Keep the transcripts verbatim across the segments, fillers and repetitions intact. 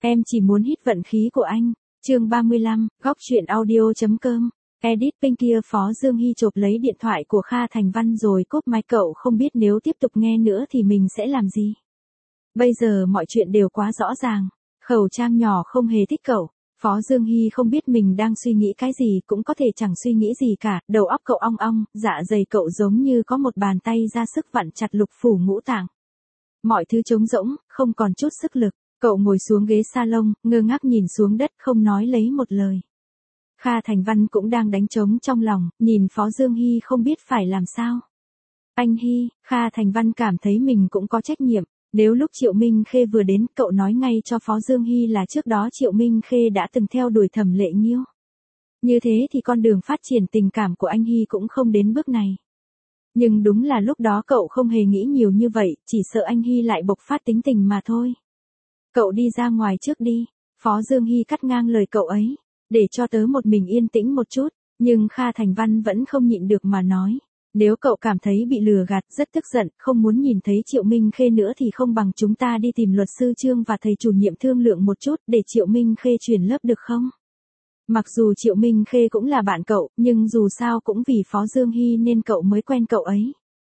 Em chỉ muốn hít vận khí của anh. Chương ba mươi lăm, góc truyện audio.com. Edit bên kia Phó Dương Hy chộp lấy điện thoại của Kha Thành Văn rồi cúp máy. Cậu không biết nếu tiếp tục nghe nữa thì mình sẽ làm gì. Bây giờ mọi chuyện đều quá rõ ràng. Khẩu trang nhỏ không hề thích cậu. Phó Dương Hy không biết mình đang suy nghĩ cái gì, cũng có thể chẳng suy nghĩ gì cả. Đầu óc cậu ong ong, dạ dày cậu giống như có một bàn tay ra sức vặn chặt lục phủ ngũ tạng. Mọi thứ trống rỗng, không còn chút sức lực. Cậu ngồi xuống ghế salon, ngơ ngác nhìn xuống đất không nói lấy một lời. Kha Thành Văn cũng đang đánh trống trong lòng, nhìn Phó Dương Hy không biết phải làm sao. Anh Hy, Kha Thành Văn cảm thấy mình cũng có trách nhiệm. Nếu lúc Triệu Minh Khê vừa đến, cậu nói ngay cho Phó Dương Hy là trước đó Triệu Minh Khê đã từng theo đuổi Thẩm Lệ Nghiêu. Như thế thì con đường phát triển tình cảm của anh Hy cũng không đến bước này. Nhưng đúng là lúc đó cậu không hề nghĩ nhiều như vậy, chỉ sợ anh Hy lại bộc phát tính tình mà thôi. Cậu đi ra ngoài trước đi. Phó Dương Hy cắt ngang lời cậu ấy. Để cho tớ một mình yên tĩnh một chút. Nhưng Kha Thành Văn vẫn không nhịn được mà nói. Nếu cậu cảm thấy bị lừa gạt, rất tức giận, không muốn nhìn thấy Triệu Minh Khê nữa thì không bằng chúng ta đi tìm luật sư Trương và thầy chủ nhiệm thương lượng một chút để Triệu Minh Khê chuyển lớp được không? Mặc dù Triệu Minh Khê cũng là bạn cậu, nhưng dù sao cũng vì Phó Dương Hy nên cậu mới quen cậu ấy.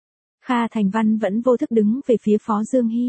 Kha Thành Văn vẫn vô thức đứng về phía Phó Dương Hy.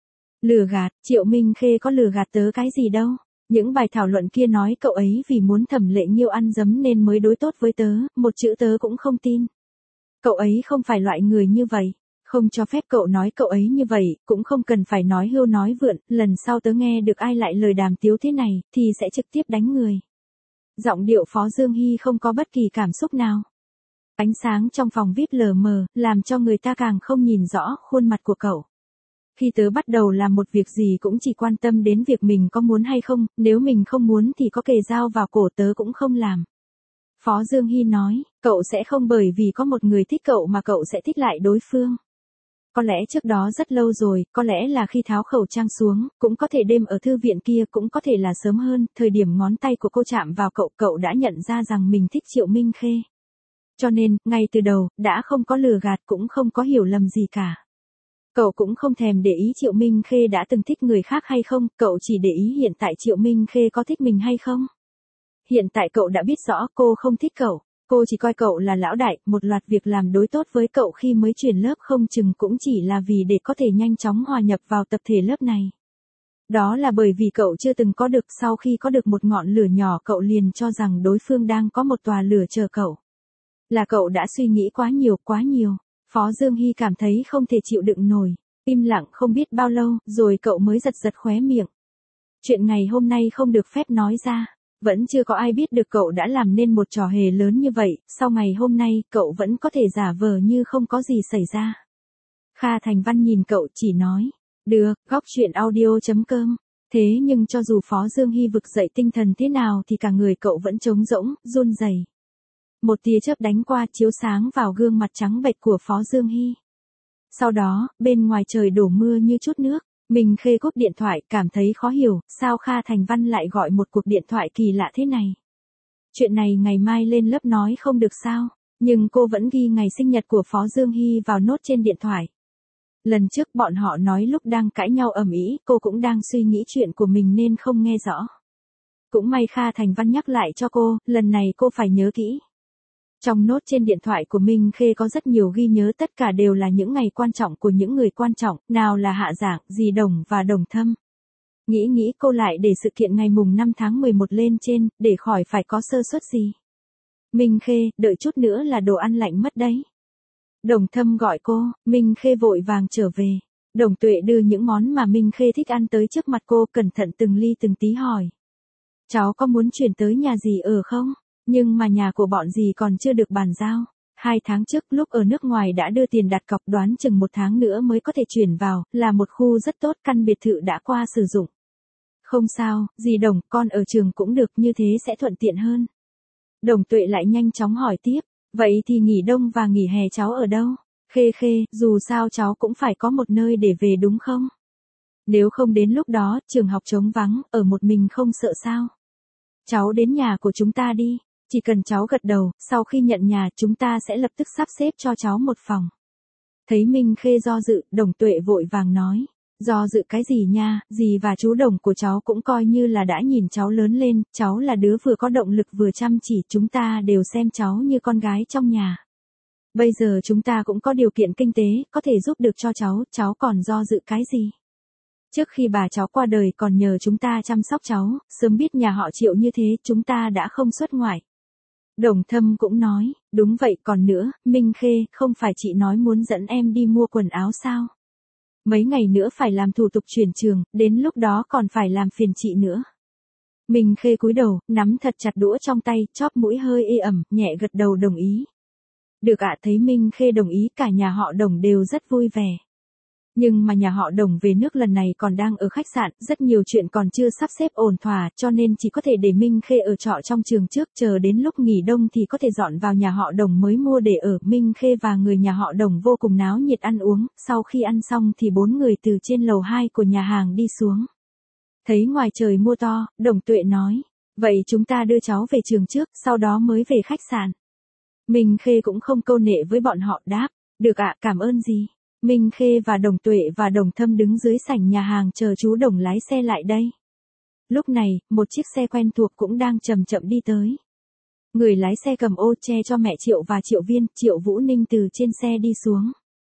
Lừa gạt, Triệu Minh Khê có lừa gạt tớ cái gì đâu. Những bài thảo luận kia nói cậu ấy vì muốn Thẩm Lệ Nghiêu ăn dấm nên mới đối tốt với tớ, một chữ tớ cũng không tin. Cậu ấy không phải loại người như vậy, không cho phép cậu nói cậu ấy như vậy, cũng không cần phải nói hưu nói vượn, lần sau tớ nghe được ai lại lời đàm tiếu thế này, thì sẽ trực tiếp đánh người. Giọng điệu Phó Dương Hy không có bất kỳ cảm xúc nào. Ánh sáng trong phòng vi ai pi lờ mờ, làm cho người ta càng không nhìn rõ khuôn mặt của cậu. Khi tớ bắt đầu làm một việc gì cũng chỉ quan tâm đến việc mình có muốn hay không, nếu mình không muốn thì có kề dao vào cổ tớ cũng không làm. Phó Dương Hy nói, cậu sẽ không bởi vì có một người thích cậu mà cậu sẽ thích lại đối phương. Có lẽ trước đó rất lâu rồi, có lẽ là khi tháo khẩu trang xuống, cũng có thể đêm ở thư viện kia, cũng có thể là sớm hơn, thời điểm ngón tay của cô chạm vào cậu, cậu đã nhận ra rằng mình thích Triệu Minh Khê. Cho nên, ngay từ đầu, đã không có lừa gạt cũng không có hiểu lầm gì cả. Cậu cũng không thèm để ý Triệu Minh Khê đã từng thích người khác hay không, cậu chỉ để ý hiện tại Triệu Minh Khê có thích mình hay không. Hiện tại cậu đã biết rõ cô không thích cậu, cô chỉ coi cậu là lão đại, một loạt việc làm đối tốt với cậu khi mới chuyển lớp không chừng cũng chỉ là vì để có thể nhanh chóng hòa nhập vào tập thể lớp này. Đó là bởi vì cậu chưa từng có được, sau khi có được một ngọn lửa nhỏ cậu liền cho rằng đối phương đang có một tòa lửa chờ cậu. Là cậu đã suy nghĩ quá nhiều, quá nhiều. Phó Dương Hy cảm thấy không thể chịu đựng nổi, im lặng không biết bao lâu, rồi cậu mới giật giật khóe miệng. Chuyện ngày hôm nay không được phép nói ra. Vẫn chưa có ai biết được cậu đã làm nên một trò hề lớn như vậy, sau ngày hôm nay, cậu vẫn có thể giả vờ như không có gì xảy ra. Kha Thành Văn nhìn cậu chỉ nói, được, góc truyện audio.com. Thế nhưng cho dù Phó Dương Hy vực dậy tinh thần thế nào thì cả người cậu vẫn trống rỗng, run rẩy. Một tia chớp đánh qua chiếu sáng vào gương mặt trắng bệch của Phó Dương Hy. Sau đó, bên ngoài trời đổ mưa như chút nước. Minh Khê cúp điện thoại, cảm thấy khó hiểu, sao Kha Thành Văn lại gọi một cuộc điện thoại kỳ lạ thế này. Chuyện này ngày mai lên lớp nói không được sao, nhưng cô vẫn ghi ngày sinh nhật của Phó Dương Hy vào nốt trên điện thoại. Lần trước bọn họ nói lúc đang cãi nhau ầm ĩ, cô cũng đang suy nghĩ chuyện của mình nên không nghe rõ. Cũng may Kha Thành Văn nhắc lại cho cô, lần này cô phải nhớ kỹ. Trong nốt trên điện thoại của Minh Khê có rất nhiều ghi nhớ, tất cả đều là những ngày quan trọng của những người quan trọng, nào là Hạ Giảng, Dì Đồng và Đồng Thâm. Nghĩ nghĩ cô lại để sự kiện ngày mùng năm tháng mười một lên trên, để khỏi phải có sơ suất gì. Minh Khê, đợi chút nữa là đồ ăn lạnh mất đấy. Đồng Thâm gọi cô, Minh Khê vội vàng trở về. Đồng Tuệ đưa những món mà Minh Khê thích ăn tới trước mặt cô, cẩn thận từng ly từng tí hỏi. Cháu có muốn chuyển tới nhà dì ở không? Nhưng mà nhà của bọn dì còn chưa được bàn giao. Hai tháng trước lúc ở nước ngoài đã đưa tiền đặt cọc, đoán chừng một tháng nữa mới có thể chuyển vào, là một khu rất tốt, căn biệt thự đã qua sử dụng. Không sao, dì Đồng, con ở trường cũng được, như thế sẽ thuận tiện hơn. Đồng Tuệ lại nhanh chóng hỏi tiếp, vậy thì nghỉ đông và nghỉ hè cháu ở đâu? Khê Khê, dù sao cháu cũng phải có một nơi để về đúng không? Nếu không đến lúc đó, trường học trống vắng, ở một mình không sợ sao? Cháu đến nhà của chúng ta đi. Chỉ cần cháu gật đầu, sau khi nhận nhà chúng ta sẽ lập tức sắp xếp cho cháu một phòng. Thấy Minh Khê do dự, Đồng Tuệ vội vàng nói. Do dự cái gì nha, dì và chú Đồng của cháu cũng coi như là đã nhìn cháu lớn lên, cháu là đứa vừa có động lực vừa chăm chỉ, chúng ta đều xem cháu như con gái trong nhà. Bây giờ chúng ta cũng có điều kiện kinh tế, có thể giúp được cho cháu, cháu còn do dự cái gì? Trước khi bà cháu qua đời còn nhờ chúng ta chăm sóc cháu, sớm biết nhà họ Triệu như thế, chúng ta đã không xuất ngoại. Đồng Thâm cũng nói, đúng vậy, còn nữa, Minh Khê, không phải chị nói muốn dẫn em đi mua quần áo sao? Mấy ngày nữa phải làm thủ tục chuyển trường, đến lúc đó còn phải làm phiền chị nữa. Minh Khê cúi đầu, nắm thật chặt đũa trong tay, chóp mũi hơi ê ẩm, nhẹ gật đầu đồng ý. Được ạ, thấy Minh Khê đồng ý, cả nhà họ Đồng đều rất vui vẻ. Nhưng mà nhà họ Đồng về nước lần này còn đang ở khách sạn, rất nhiều chuyện còn chưa sắp xếp ổn thỏa, cho nên chỉ có thể để Minh Khê ở trọ trong trường trước, chờ đến lúc nghỉ đông thì có thể dọn vào nhà họ Đồng mới mua để ở. Minh Khê và người nhà họ Đồng vô cùng náo nhiệt ăn uống, sau khi ăn xong thì bốn người từ trên lầu hai của nhà hàng đi xuống. Thấy ngoài trời mưa to, Đồng Tuệ nói, vậy chúng ta đưa cháu về trường trước, sau đó mới về khách sạn. Minh Khê cũng không câu nệ với bọn họ, đáp, được ạ, cảm ơn gì. Minh Khê và Đồng Tuệ và Đồng Thâm đứng dưới sảnh nhà hàng chờ chú Đồng lái xe lại đây. Lúc này, một chiếc xe quen thuộc cũng đang chậm chậm đi tới. Người lái xe cầm ô che cho mẹ Triệu và Triệu Viên, Triệu Vũ Ninh từ trên xe đi xuống.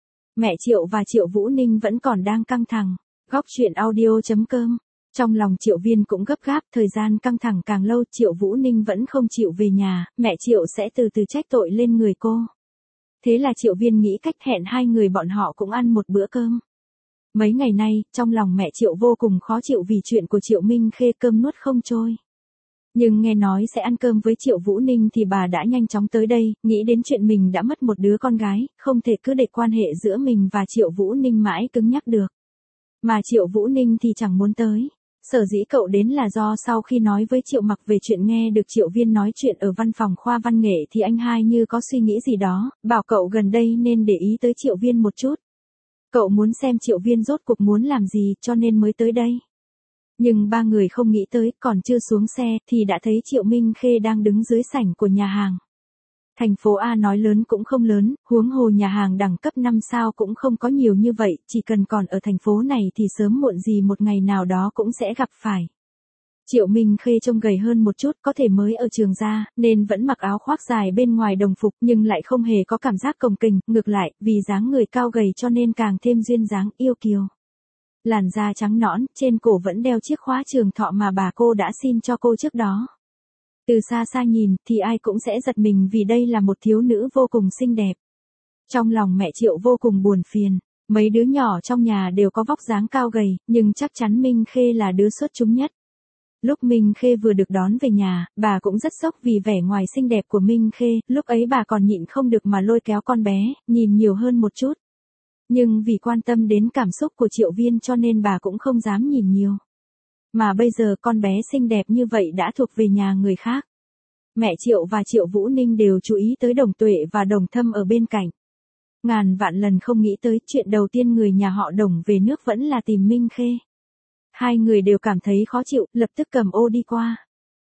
Mẹ Triệu và Triệu Vũ Ninh vẫn còn đang căng thẳng. Góc chuyện audio chấm com. Trong lòng Triệu Viên cũng gấp gáp, thời gian căng thẳng càng lâu, Triệu Vũ Ninh vẫn không chịu về nhà, mẹ Triệu sẽ từ từ trách tội lên người cô. Thế là Triệu Viên nghĩ cách hẹn hai người bọn họ cũng ăn một bữa cơm. Mấy ngày nay, trong lòng mẹ Triệu vô cùng khó chịu vì chuyện của Triệu Minh Khê, cơm nuốt không trôi. Nhưng nghe nói sẽ ăn cơm với Triệu Vũ Ninh thì bà đã nhanh chóng tới đây, nghĩ đến chuyện mình đã mất một đứa con gái, không thể cứ để quan hệ giữa mình và Triệu Vũ Ninh mãi cứng nhắc được. Mà Triệu Vũ Ninh thì chẳng muốn tới. Sở dĩ cậu đến là do sau khi nói với Triệu Mặc về chuyện nghe được Triệu Viên nói chuyện ở văn phòng khoa văn nghệ thì anh hai như có suy nghĩ gì đó, bảo cậu gần đây nên để ý tới Triệu Viên một chút. Cậu muốn xem Triệu Viên rốt cuộc muốn làm gì cho nên mới tới đây. Nhưng ba người không nghĩ tới, còn chưa xuống xe thì đã thấy Triệu Minh Khê đang đứng dưới sảnh của nhà hàng. Thành phố A nói lớn cũng không lớn, huống hồ nhà hàng đẳng cấp năm sao cũng không có nhiều như vậy, chỉ cần còn ở thành phố này thì sớm muộn gì một ngày nào đó cũng sẽ gặp phải. Triệu Minh Khê trông gầy hơn một chút, có thể mới ở trường ra, nên vẫn mặc áo khoác dài bên ngoài đồng phục nhưng lại không hề có cảm giác cồng kềnh, ngược lại, vì dáng người cao gầy cho nên càng thêm duyên dáng yêu kiều. Làn da trắng nõn, trên cổ vẫn đeo chiếc khóa trường thọ mà bà cô đã xin cho cô trước đó. Từ xa xa nhìn thì ai cũng sẽ giật mình vì đây là một thiếu nữ vô cùng xinh đẹp. Trong lòng mẹ Triệu vô cùng buồn phiền, mấy đứa nhỏ trong nhà đều có vóc dáng cao gầy, nhưng chắc chắn Minh Khê là đứa xuất chúng nhất. Lúc Minh Khê vừa được đón về nhà, bà cũng rất sốc vì vẻ ngoài xinh đẹp của Minh Khê, lúc ấy bà còn nhịn không được mà lôi kéo con bé, nhìn nhiều hơn một chút. Nhưng vì quan tâm đến cảm xúc của Triệu Viên cho nên bà cũng không dám nhìn nhiều. Mà bây giờ con bé xinh đẹp như vậy đã thuộc về nhà người khác. Mẹ Triệu và Triệu Vũ Ninh đều chú ý tới Đồng Tuệ và Đồng Thâm ở bên cạnh. Ngàn vạn lần không nghĩ tới chuyện đầu tiên người nhà họ Đồng về nước vẫn là tìm Minh Khê. Hai người đều cảm thấy khó chịu, lập tức cầm ô đi qua.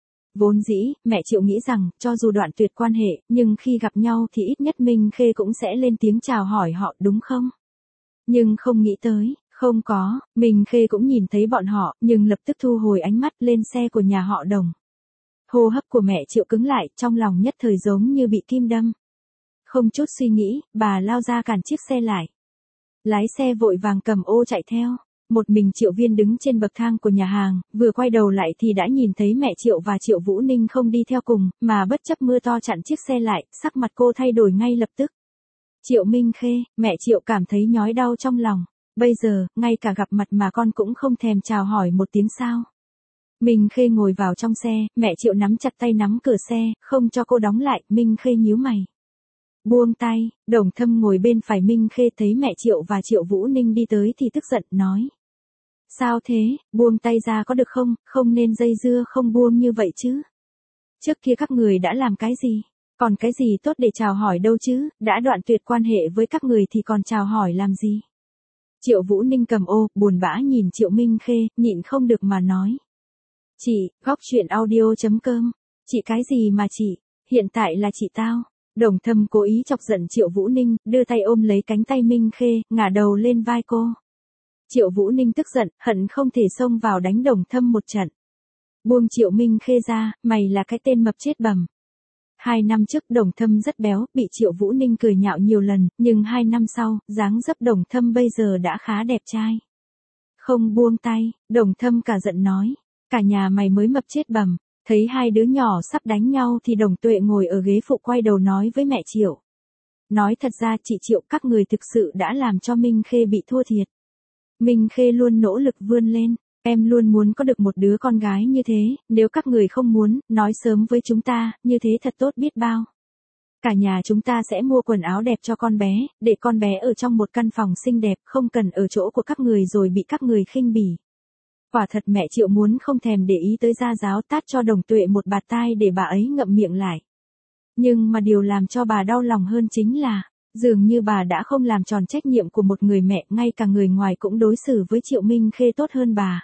Vốn dĩ, mẹ Triệu nghĩ rằng, cho dù đoạn tuyệt quan hệ, nhưng khi gặp nhau thì ít nhất Minh Khê cũng sẽ lên tiếng chào hỏi họ đúng không? Nhưng không nghĩ tới. Không có, Minh Khê cũng nhìn thấy bọn họ, nhưng lập tức thu hồi ánh mắt lên xe của nhà họ Đồng. Hô hấp của mẹ Triệu cứng lại, trong lòng nhất thời giống như bị kim đâm. Không chút suy nghĩ, bà lao ra cản chiếc xe lại. Lái xe vội vàng cầm ô chạy theo. Một mình Triệu Viên đứng trên bậc thang của nhà hàng, vừa quay đầu lại thì đã nhìn thấy mẹ Triệu và Triệu Vũ Ninh không đi theo cùng, mà bất chấp mưa to chặn chiếc xe lại, sắc mặt cô thay đổi ngay lập tức. Triệu Minh Khê, mẹ Triệu cảm thấy nhói đau trong lòng. Bây giờ, ngay cả gặp mặt mà con cũng không thèm chào hỏi một tiếng sao. Minh Khê ngồi vào trong xe, mẹ Triệu nắm chặt tay nắm cửa xe, không cho cô đóng lại, Minh Khê nhíu mày. Buông tay, Đồng Thâm ngồi bên phải Minh Khê thấy mẹ Triệu và Triệu Vũ Ninh đi tới thì tức giận, nói. Sao thế, buông tay ra có được không, không nên dây dưa không buông như vậy chứ. Trước kia các người đã làm cái gì, còn cái gì tốt để chào hỏi đâu chứ, đã đoạn tuyệt quan hệ với các người thì còn chào hỏi làm gì. Triệu Vũ Ninh cầm ô, buồn bã nhìn Triệu Minh Khê, nhịn không được mà nói. Chị, góc chuyện audio chấm com. Chị cái gì mà chị, hiện tại là chị tao. Đồng Thâm cố ý chọc giận Triệu Vũ Ninh, đưa tay ôm lấy cánh tay Minh Khê, ngả đầu lên vai cô. Triệu Vũ Ninh tức giận, hận không thể xông vào đánh Đồng Thâm một trận. Buông Triệu Minh Khê ra, mày là cái tên mập chết bầm. Hai năm trước Đồng Thâm rất béo, bị Triệu Vũ Ninh cười nhạo nhiều lần, nhưng hai năm sau, dáng dấp Đồng Thâm bây giờ đã khá đẹp trai. Không buông tay, Đồng Thâm cả giận nói, cả nhà mày mới mập chết bầm. Thấy hai đứa nhỏ sắp đánh nhau thì Đồng Tuệ ngồi ở ghế phụ quay đầu nói với mẹ Triệu. Nói thật ra chị Triệu, các người thực sự đã làm cho Minh Khê bị thua thiệt. Minh Khê luôn nỗ lực vươn lên, em luôn muốn có được một đứa con gái như thế, nếu các người không muốn, nói sớm với chúng ta, như thế thật tốt biết bao. Cả nhà chúng ta sẽ mua quần áo đẹp cho con bé, để con bé ở trong một căn phòng xinh đẹp, không cần ở chỗ của các người rồi bị các người khinh bỉ. Quả thật mẹ Triệu muốn không thèm để ý tới gia giáo, tát cho Đồng Tuệ một bạt tai để bà ấy ngậm miệng lại. Nhưng mà điều làm cho bà đau lòng hơn chính là, dường như bà đã không làm tròn trách nhiệm của một người mẹ, ngay cả người ngoài cũng đối xử với Triệu Minh Khê tốt hơn bà.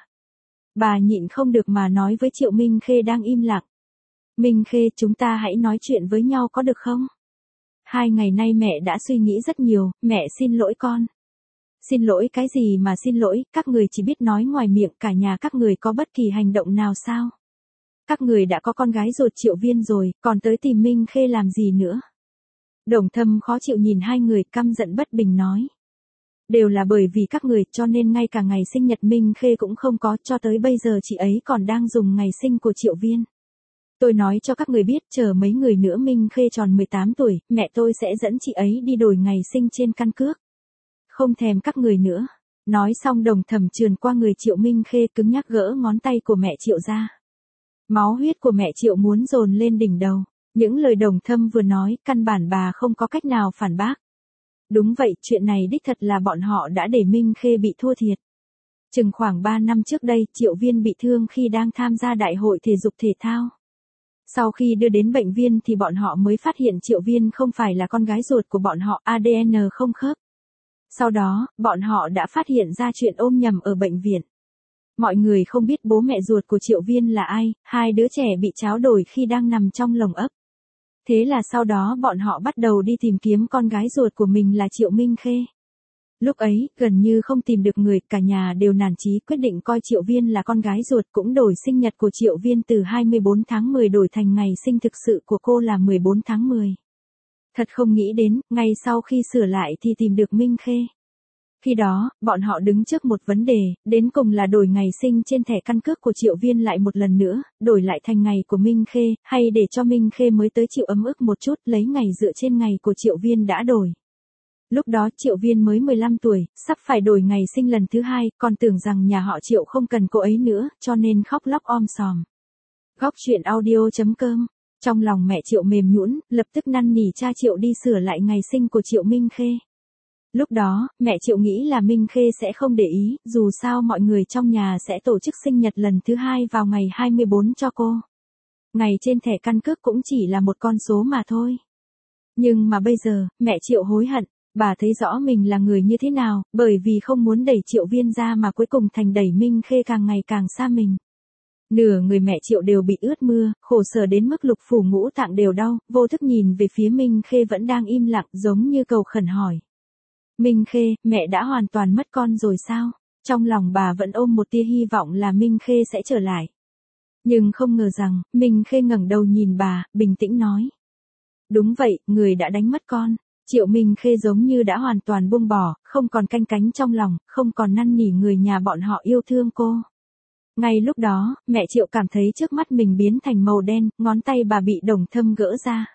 Bà nhịn không được mà nói với Triệu Minh Khê đang im lặng. Minh Khê, chúng ta hãy nói chuyện với nhau có được không? Hai ngày nay mẹ đã suy nghĩ rất nhiều, mẹ xin lỗi con. Xin lỗi cái gì mà xin lỗi, các người chỉ biết nói ngoài miệng, cả nhà các người có bất kỳ hành động nào sao? Các người đã có con gái ruột Triệu Viên rồi, còn tới tìm Minh Khê làm gì nữa? Đồng Thâm khó chịu nhìn hai người, căm giận bất bình nói. Đều là bởi vì các người, cho nên ngay cả ngày sinh nhật Minh Khê cũng không có, cho tới bây giờ chị ấy còn đang dùng ngày sinh của Triệu Viên. Tôi nói cho các người biết, chờ mấy người nữa Minh Khê tròn mười tám tuổi, mẹ tôi sẽ dẫn chị ấy đi đổi ngày sinh trên căn cước. Không thèm các người nữa. Nói xong Đồng Thầm trườn qua người Triệu Minh Khê, cứng nhắc gỡ ngón tay của mẹ Triệu ra. Máu huyết của mẹ Triệu muốn dồn lên đỉnh đầu. Những lời Đồng Thâm vừa nói, căn bản bà không có cách nào phản bác. Đúng vậy, chuyện này đích thật là bọn họ đã để Minh Khê bị thua thiệt. Chừng khoảng ba năm trước đây, Triệu Viên bị thương khi đang tham gia đại hội thể dục thể thao. Sau khi đưa đến bệnh viện thì bọn họ mới phát hiện Triệu Viên không phải là con gái ruột của bọn họ, a đê en không khớp. Sau đó, bọn họ đã phát hiện ra chuyện ôm nhầm ở bệnh viện. Mọi người không biết bố mẹ ruột của Triệu Viên là ai, hai đứa trẻ bị tráo đổi khi đang nằm trong lồng ấp. Thế là sau đó bọn họ bắt đầu đi tìm kiếm con gái ruột của mình là Triệu Minh Khê. Lúc ấy, gần như không tìm được người, cả nhà đều nản chí quyết định coi Triệu Viên là con gái ruột, cũng đổi sinh nhật của Triệu Viên từ hai mươi bốn tháng mười đổi thành ngày sinh thực sự của cô là mười bốn tháng mười. Thật không nghĩ đến, ngay sau khi sửa lại thì tìm được Minh Khê. Khi đó, bọn họ đứng trước một vấn đề, đến cùng là đổi ngày sinh trên thẻ căn cước của Triệu Viên lại một lần nữa, đổi lại thành ngày của Minh Khê, hay để cho Minh Khê mới tới chịu ấm ức một chút, lấy ngày dựa trên ngày của Triệu Viên đã đổi. Lúc đó Triệu Viên mới mười lăm tuổi, sắp phải đổi ngày sinh lần thứ hai, còn tưởng rằng nhà họ Triệu không cần cô ấy nữa, cho nên khóc lóc om sòm. Góc truyện audio chấm com. Trong lòng mẹ Triệu mềm nhũn, lập tức năn nỉ cha Triệu đi sửa lại ngày sinh của Triệu Minh Khê. Lúc đó, mẹ Triệu nghĩ là Minh Khê sẽ không để ý, dù sao mọi người trong nhà sẽ tổ chức sinh nhật lần thứ hai vào ngày hai mươi bốn cho cô. Ngày trên thẻ căn cước cũng chỉ là một con số mà thôi. Nhưng mà bây giờ, mẹ Triệu hối hận, bà thấy rõ mình là người như thế nào, bởi vì không muốn đẩy Triệu Viên ra mà cuối cùng thành đẩy Minh Khê càng ngày càng xa mình. Nửa người mẹ Triệu đều bị ướt mưa, khổ sở đến mức lục phủ ngũ tạng đều đau, vô thức nhìn về phía Minh Khê vẫn đang im lặng giống như cầu khẩn hỏi. Minh Khê, mẹ đã hoàn toàn mất con rồi sao? Trong lòng bà vẫn ôm một tia hy vọng là Minh Khê sẽ trở lại. Nhưng không ngờ rằng, Minh Khê ngẩng đầu nhìn bà, bình tĩnh nói. Đúng vậy, người đã đánh mất con. Triệu Minh Khê giống như đã hoàn toàn buông bỏ, không còn canh cánh trong lòng, không còn năn nỉ người nhà bọn họ yêu thương cô. Ngay lúc đó, mẹ Triệu cảm thấy trước mắt mình biến thành màu đen, ngón tay bà bị Đồng Thâm gỡ ra.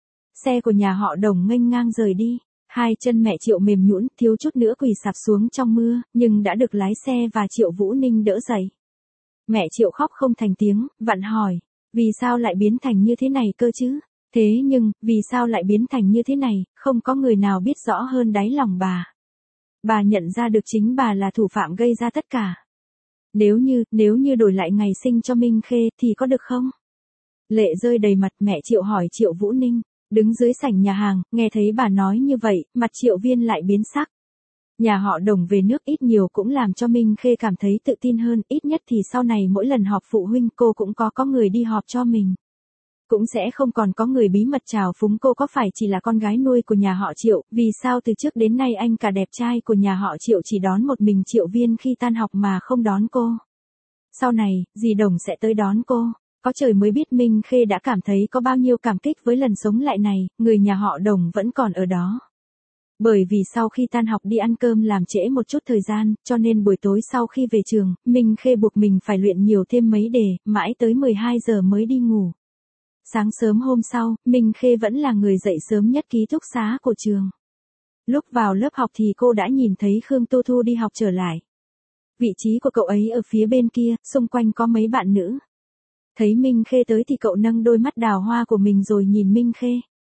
Xe của nhà họ Đồng nghênh ngang rời đi. Hai chân mẹ Triệu mềm nhũn, thiếu chút nữa quỳ sạp xuống trong mưa, nhưng đã được lái xe và Triệu Vũ Ninh đỡ dậy. Mẹ Triệu khóc không thành tiếng, vặn hỏi, vì sao lại biến thành như thế này cơ chứ? Thế nhưng, vì sao lại biến thành như thế này, không có người nào biết rõ hơn đáy lòng bà. Bà nhận ra được chính bà là thủ phạm gây ra tất cả. Nếu như, nếu như đổi lại ngày sinh cho Minh Khê thì có được không? Lệ rơi đầy mặt, mẹ Triệu hỏi Triệu Vũ Ninh. Đứng dưới sảnh nhà hàng, nghe thấy bà nói như vậy, mặt Triệu Viên lại biến sắc. Nhà họ Đồng về nước ít nhiều cũng làm cho Minh Khê cảm thấy tự tin hơn, ít nhất thì sau này mỗi lần họp phụ huynh cô cũng có có người đi họp cho mình. Cũng sẽ không còn có người bí mật trào phúng cô có phải chỉ là con gái nuôi của nhà họ Triệu, vì sao từ trước đến nay anh cả đẹp trai của nhà họ Triệu chỉ đón một mình Triệu Viên khi tan học mà không đón cô. Sau này, dì Đồng sẽ tới đón cô. Có trời mới biết Minh Khê đã cảm thấy có bao nhiêu cảm kích với lần sống lại này, người nhà họ Đồng vẫn còn ở đó. Bởi vì sau khi tan học đi ăn cơm làm trễ một chút thời gian, cho nên buổi tối sau khi về trường, Minh Khê buộc mình phải luyện nhiều thêm mấy đề, mãi tới mười hai giờ mới đi ngủ. Sáng sớm hôm sau, Minh Khê vẫn là người dậy sớm nhất ký túc xá của trường. Lúc vào lớp học thì cô đã nhìn thấy Khương Tu Thu đi học trở lại. Vị trí của cậu ấy ở phía bên kia, xung quanh có mấy bạn nữ. Thấy Minh Khê tới thì cậu nâng đôi mắt đào hoa của mình rồi nhìn Minh Khê.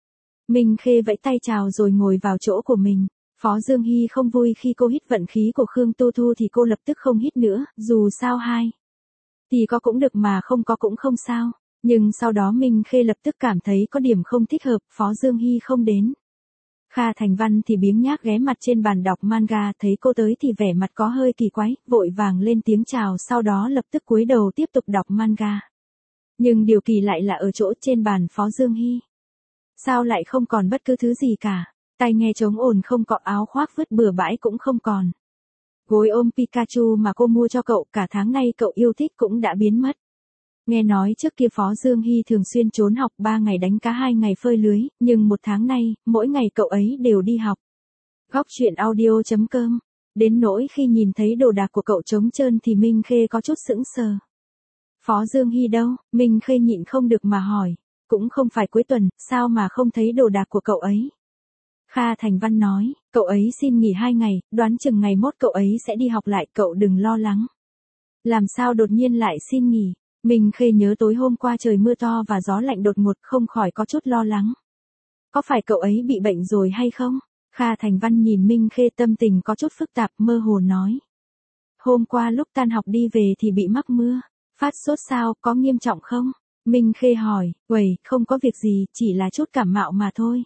Minh Khê vẫy tay chào rồi ngồi vào chỗ của mình. Phó Dương Hy không vui khi cô hít vận khí của Khương Tu Thu thì cô lập tức không hít nữa, dù sao hai. Thì có cũng được mà không có cũng không sao. Nhưng sau đó Minh Khê lập tức cảm thấy có điểm không thích hợp, Phó Dương Hy không đến. Kha Thành Văn thì biếng nhác ghé mặt trên bàn đọc manga, thấy cô tới thì vẻ mặt có hơi kỳ quái, vội vàng lên tiếng chào sau đó lập tức cúi đầu tiếp tục đọc manga. Nhưng điều kỳ lại là ở chỗ trên bàn Phó Dương Hy. Sao lại không còn bất cứ thứ gì cả, tai nghe trống ồn không có, áo khoác vứt bừa bãi cũng không còn. Gối ôm Pikachu mà cô mua cho cậu cả tháng nay cậu yêu thích cũng đã biến mất. Nghe nói trước kia Phó Dương Hy thường xuyên trốn học ba ngày đánh cá hai ngày phơi lưới, nhưng một tháng nay, mỗi ngày cậu ấy đều đi học. Góc truyện audio chấm com. Đến nỗi khi nhìn thấy đồ đạc của cậu trống trơn thì Minh Khê có chút sững sờ. Phó Dương Hy đâu? Minh Khê nhịn không được mà hỏi. Cũng không phải cuối tuần, sao mà không thấy đồ đạc của cậu ấy? Kha Thành Văn nói, cậu ấy xin nghỉ hai ngày, đoán chừng ngày mốt cậu ấy sẽ đi học lại, cậu đừng lo lắng. Làm sao đột nhiên lại xin nghỉ? Minh Khê nhớ tối hôm qua trời mưa to và gió lạnh đột ngột không khỏi có chút lo lắng. Có phải cậu ấy bị bệnh rồi hay không? Kha Thành Văn nhìn Minh Khê tâm tình có chút phức tạp mơ hồ nói. Hôm qua lúc tan học đi về thì bị mắc mưa, phát sốt sao, có nghiêm trọng không? Minh Khê hỏi, uầy, không có việc gì, chỉ là chút cảm mạo mà thôi.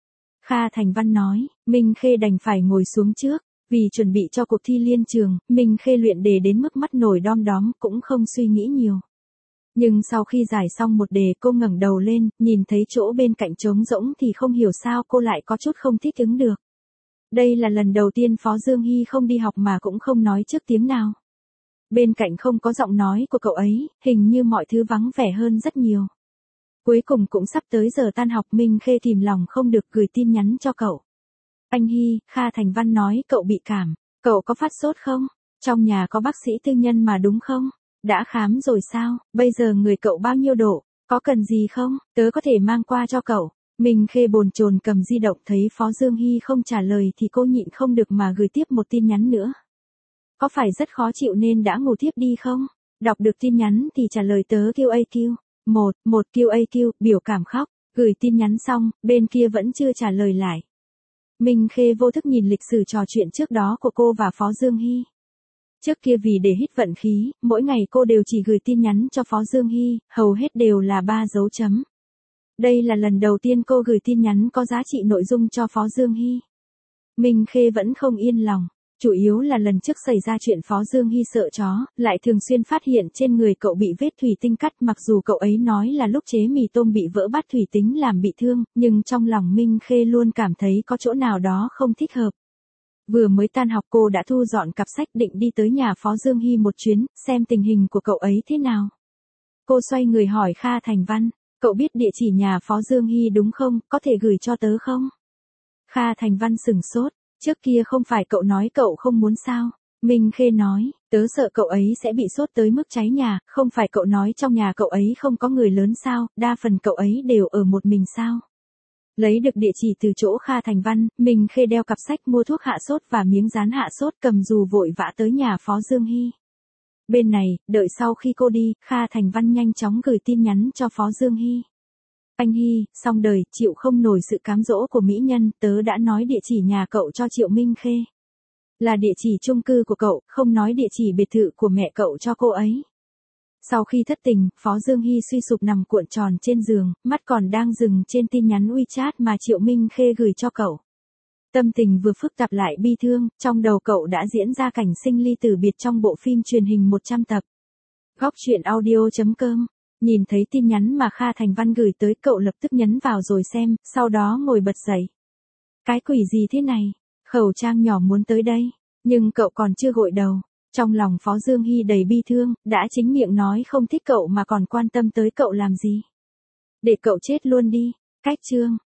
Kha Thành Văn nói, Minh Khê đành phải ngồi xuống trước, vì chuẩn bị cho cuộc thi liên trường, Minh Khê luyện đề đến mức mắt nổi đom đóm cũng không suy nghĩ nhiều. Nhưng sau khi giải xong một đề cô ngẩng đầu lên, nhìn thấy chỗ bên cạnh trống rỗng thì không hiểu sao cô lại có chút không thích ứng được. Đây là lần đầu tiên Phó Dương Hy không đi học mà cũng không nói trước tiếng nào. Bên cạnh không có giọng nói của cậu ấy, hình như mọi thứ vắng vẻ hơn rất nhiều. Cuối cùng cũng sắp tới giờ tan học, Minh Khê kìm lòng không được gửi tin nhắn cho cậu. Anh Hy, Kha Thành Văn nói cậu bị cảm, cậu có phát sốt không? Trong nhà có bác sĩ tư nhân mà đúng không? Đã khám rồi sao? Bây giờ người cậu bao nhiêu độ? Có cần gì không? Tớ có thể mang qua cho cậu. Minh Khê bồn chồn cầm di động, thấy Phó Dương Hy không trả lời thì cô nhịn không được mà gửi tiếp một tin nhắn nữa. Có phải rất khó chịu nên đã ngủ tiếp đi không? Đọc được tin nhắn thì trả lời tớ Q A Q. Một, một Q A Q, biểu cảm khóc. Gửi tin nhắn xong, bên kia vẫn chưa trả lời lại. Minh Khê vô thức nhìn lịch sử trò chuyện trước đó của cô và Phó Dương Hy. Trước kia vì để hít vận khí, mỗi ngày cô đều chỉ gửi tin nhắn cho Phó Dương Hy, hầu hết đều là ba dấu chấm. Đây là lần đầu tiên cô gửi tin nhắn có giá trị nội dung cho Phó Dương Hy. Minh Khê vẫn không yên lòng. Chủ yếu là lần trước xảy ra chuyện Phó Dương Hy sợ chó, lại thường xuyên phát hiện trên người cậu bị vết thủy tinh cắt, mặc dù cậu ấy nói là lúc chế mì tôm bị vỡ bát thủy tính làm bị thương, nhưng trong lòng Minh Khê luôn cảm thấy có chỗ nào đó không thích hợp. Vừa mới tan học cô đã thu dọn cặp sách định đi tới nhà Phó Dương Hy một chuyến, xem tình hình của cậu ấy thế nào. Cô xoay người hỏi Kha Thành Văn, cậu biết địa chỉ nhà Phó Dương Hy đúng không, có thể gửi cho tớ không? Kha Thành Văn sửng sốt. Trước kia không phải cậu nói cậu không muốn sao? Minh Khê nói, tớ sợ cậu ấy sẽ bị sốt tới mức cháy nhà, không phải cậu nói trong nhà cậu ấy không có người lớn sao, đa phần cậu ấy đều ở một mình sao? Lấy được địa chỉ từ chỗ Kha Thành Văn, Minh Khê đeo cặp sách mua thuốc hạ sốt và miếng dán hạ sốt, cầm dù vội vã tới nhà Phó Dương Hy. Bên này, đợi sau khi cô đi, Kha Thành Văn nhanh chóng gửi tin nhắn cho Phó Dương Hy. Anh Hy, xong đời, chịu không nổi sự cám dỗ của mỹ nhân, tớ đã nói địa chỉ nhà cậu cho Triệu Minh Khê. Là địa chỉ chung cư của cậu, không nói địa chỉ biệt thự của mẹ cậu cho cô ấy. Sau khi thất tình, Phó Dương Hy suy sụp nằm cuộn tròn trên giường, mắt còn đang dừng trên tin nhắn WeChat mà Triệu Minh Khê gửi cho cậu. Tâm tình vừa phức tạp lại bi thương, trong đầu cậu đã diễn ra cảnh sinh ly tử biệt trong bộ phim truyền hình một trăm tập. Góc truyện audio chấm com Nhìn thấy tin nhắn mà Kha Thành Văn gửi tới cậu lập tức nhấn vào rồi xem, sau đó ngồi bật dậy. Cái quỷ gì thế này? Khẩu trang nhỏ muốn tới đây, nhưng cậu còn chưa gội đầu. Trong lòng Phó Dương Hy đầy bi thương, đã chính miệng nói không thích cậu mà còn quan tâm tới cậu làm gì. Để cậu chết luôn đi. Cách chương